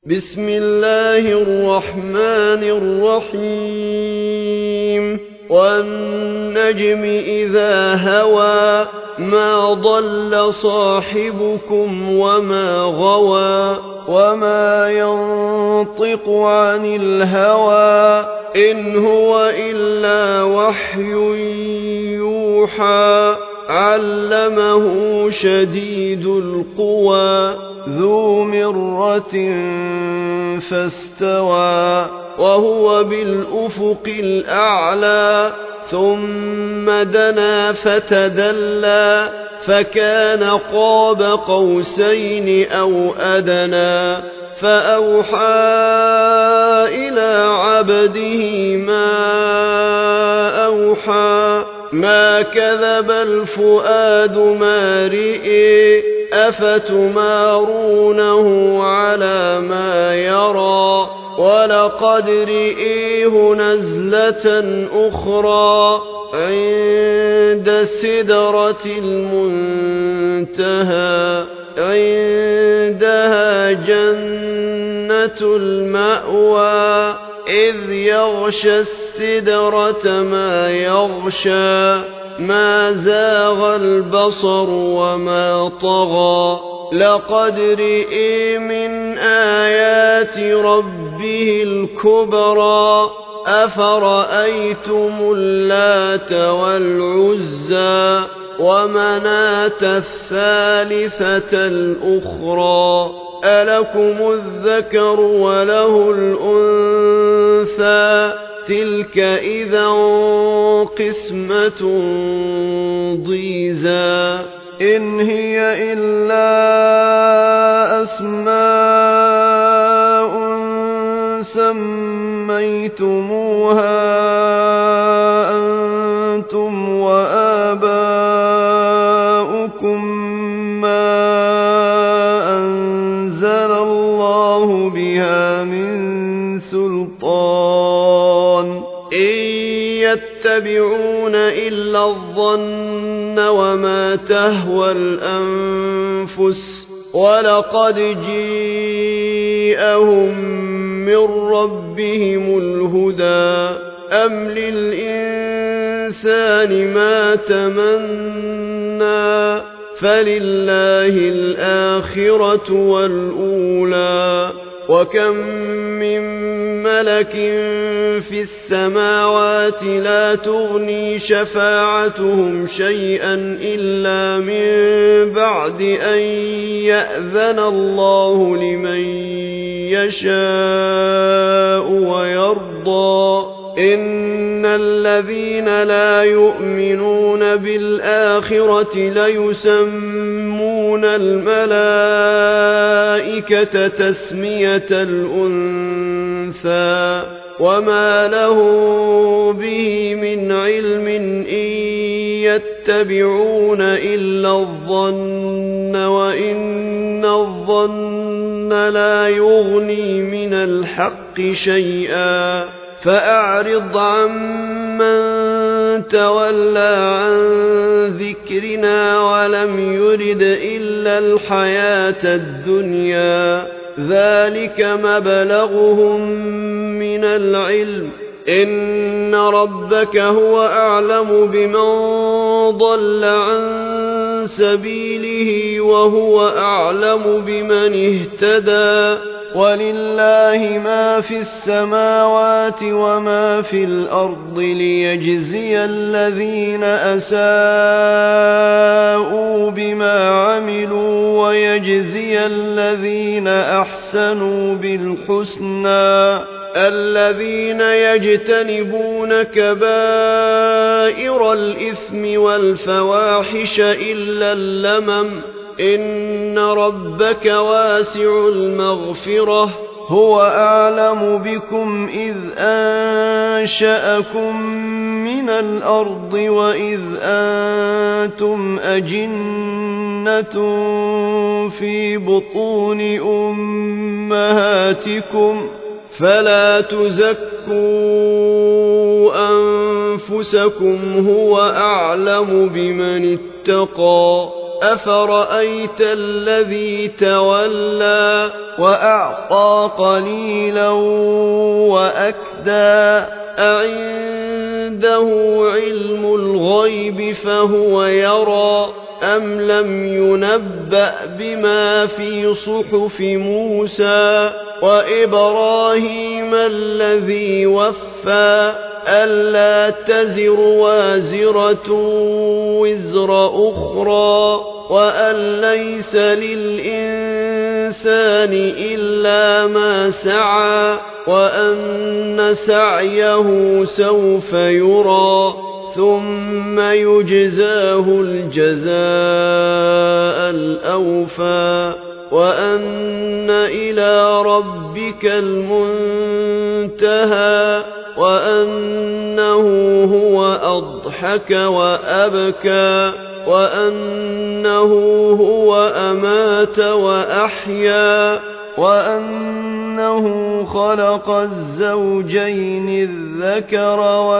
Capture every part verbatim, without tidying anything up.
بسم الله الرحمن الرحيم والنجم إذا هوى ما ضل صاحبكم وما غوى وما ينطق عن الهوى إن هو إلا وحي يوحى علمه شديد القوى ذو مرة فاستوى وهو بالأفق الأعلى ثم دنا فتدلى فكان قاب قوسين أو أدنى فأوحى إلى عبده ما أوحى ما كذب الفؤاد ما رئي أفتمارونه على ما يرى ولقد رئيه نزلة أخرى عند سدرة المنتهى عندها جنة المأوى إذ يغشى السدرة ما يغشى ما زاغ البصر وما طغى لقد رئي من آيات ربه الكبرى أفرأيتم اللات والعزى ومناة الثالثة الأخرى ألكم الذكر وله الأنثى تلك إذا قسمة ضيزى إن هي إلا أسماء سميتموها أنتم وآباؤكم ما أنزل الله بها من سلطان إن يتبعون إلا الظن وما تهوى الأنفس ولقد جيءهم من ربهم الهدى أم للإنسان ما تمنى فلله الآخرة والأولى وكم من ملك في السماوات لا تغني شفاعتهم شيئا إلا من بعد أن يأذن الله لمن يشاء ويرضى إن الذين لا يؤمنون بالآخرة ليسمون الملائكة تسمية الأنثى وما له به من علم إن يتبعون إلا الظن وإن الظن لا يغني من الحق شيئا فأعرض عمن تولى عن ذكرنا ولم يرد إلا الحياة الدنيا ذلك مبلغهم من العلم إن ربك هو أعلم بمن ضل عن سبيله وهو أعلم بمن اهتدى ولله ما في السماوات وما في الأرض ليجزي الذين أساءوا بما عملوا ويجزي الذين أحسنوا بالحسنى الذين يجتنبون كبائر الإثم والفواحش إلا اللمم إن ربك واسع المغفرة هو أعلم بكم إذ أنشأكم من الأرض وإذ أنتم أجنة في بطون أمهاتكم فلا تزكوا أنفسكم هو أعلم بمن اتقى أفرأيت الذي تولى وأعطى قليلا وأكدى أعنده علم الغيب فهو يرى أم لم ينبأ بما في صحف موسى وإبراهيم الذي وفى ألا تزر وازرة وزر أخرى وأن ليس للإنسان إلا ما سعى وأن سعيه سوف يرى ثم يجزاه الجزاء الأوفى وأن إلى ربك المنتهى وأنه هو أضحك وأبكى وأنه هو أمات وأحيا وأنه خلق الزوجين الذكر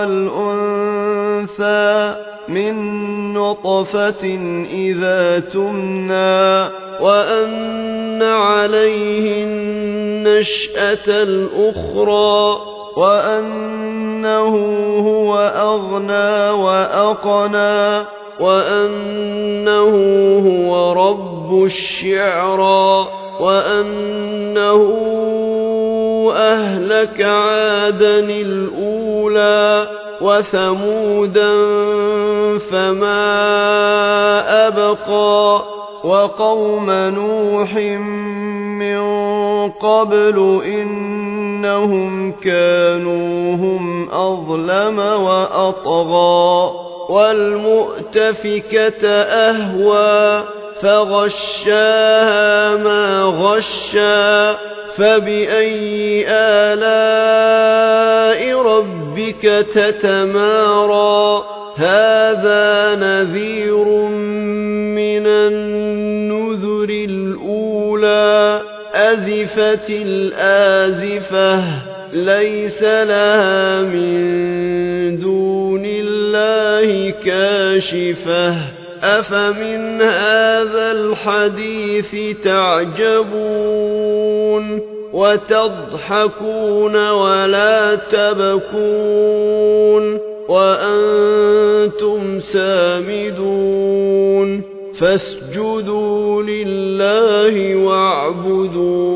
والأنثى من نطفة إذا تمنى وأن عليه النشأة الأخرى وأنه هو أغنى وأقنى وأنه هو رب الشعرى وأنه أهلك عادا الأولى وثمودا فما أبقى وقوم نوح من قبل إنهم كانوا هم أظلم وأطغى والمؤتفكة أهوى فغشاها ما غشى فبأي آلاء ربك تتمارى هذا نذير من النذر الأولى أزفت الآزفة ليس لها من دون الله كاشفة أفمن هذا الحديث تعجبون وتضحكون ولا تبكون وأنتم سامدون فاسجدوا لله واعبدوا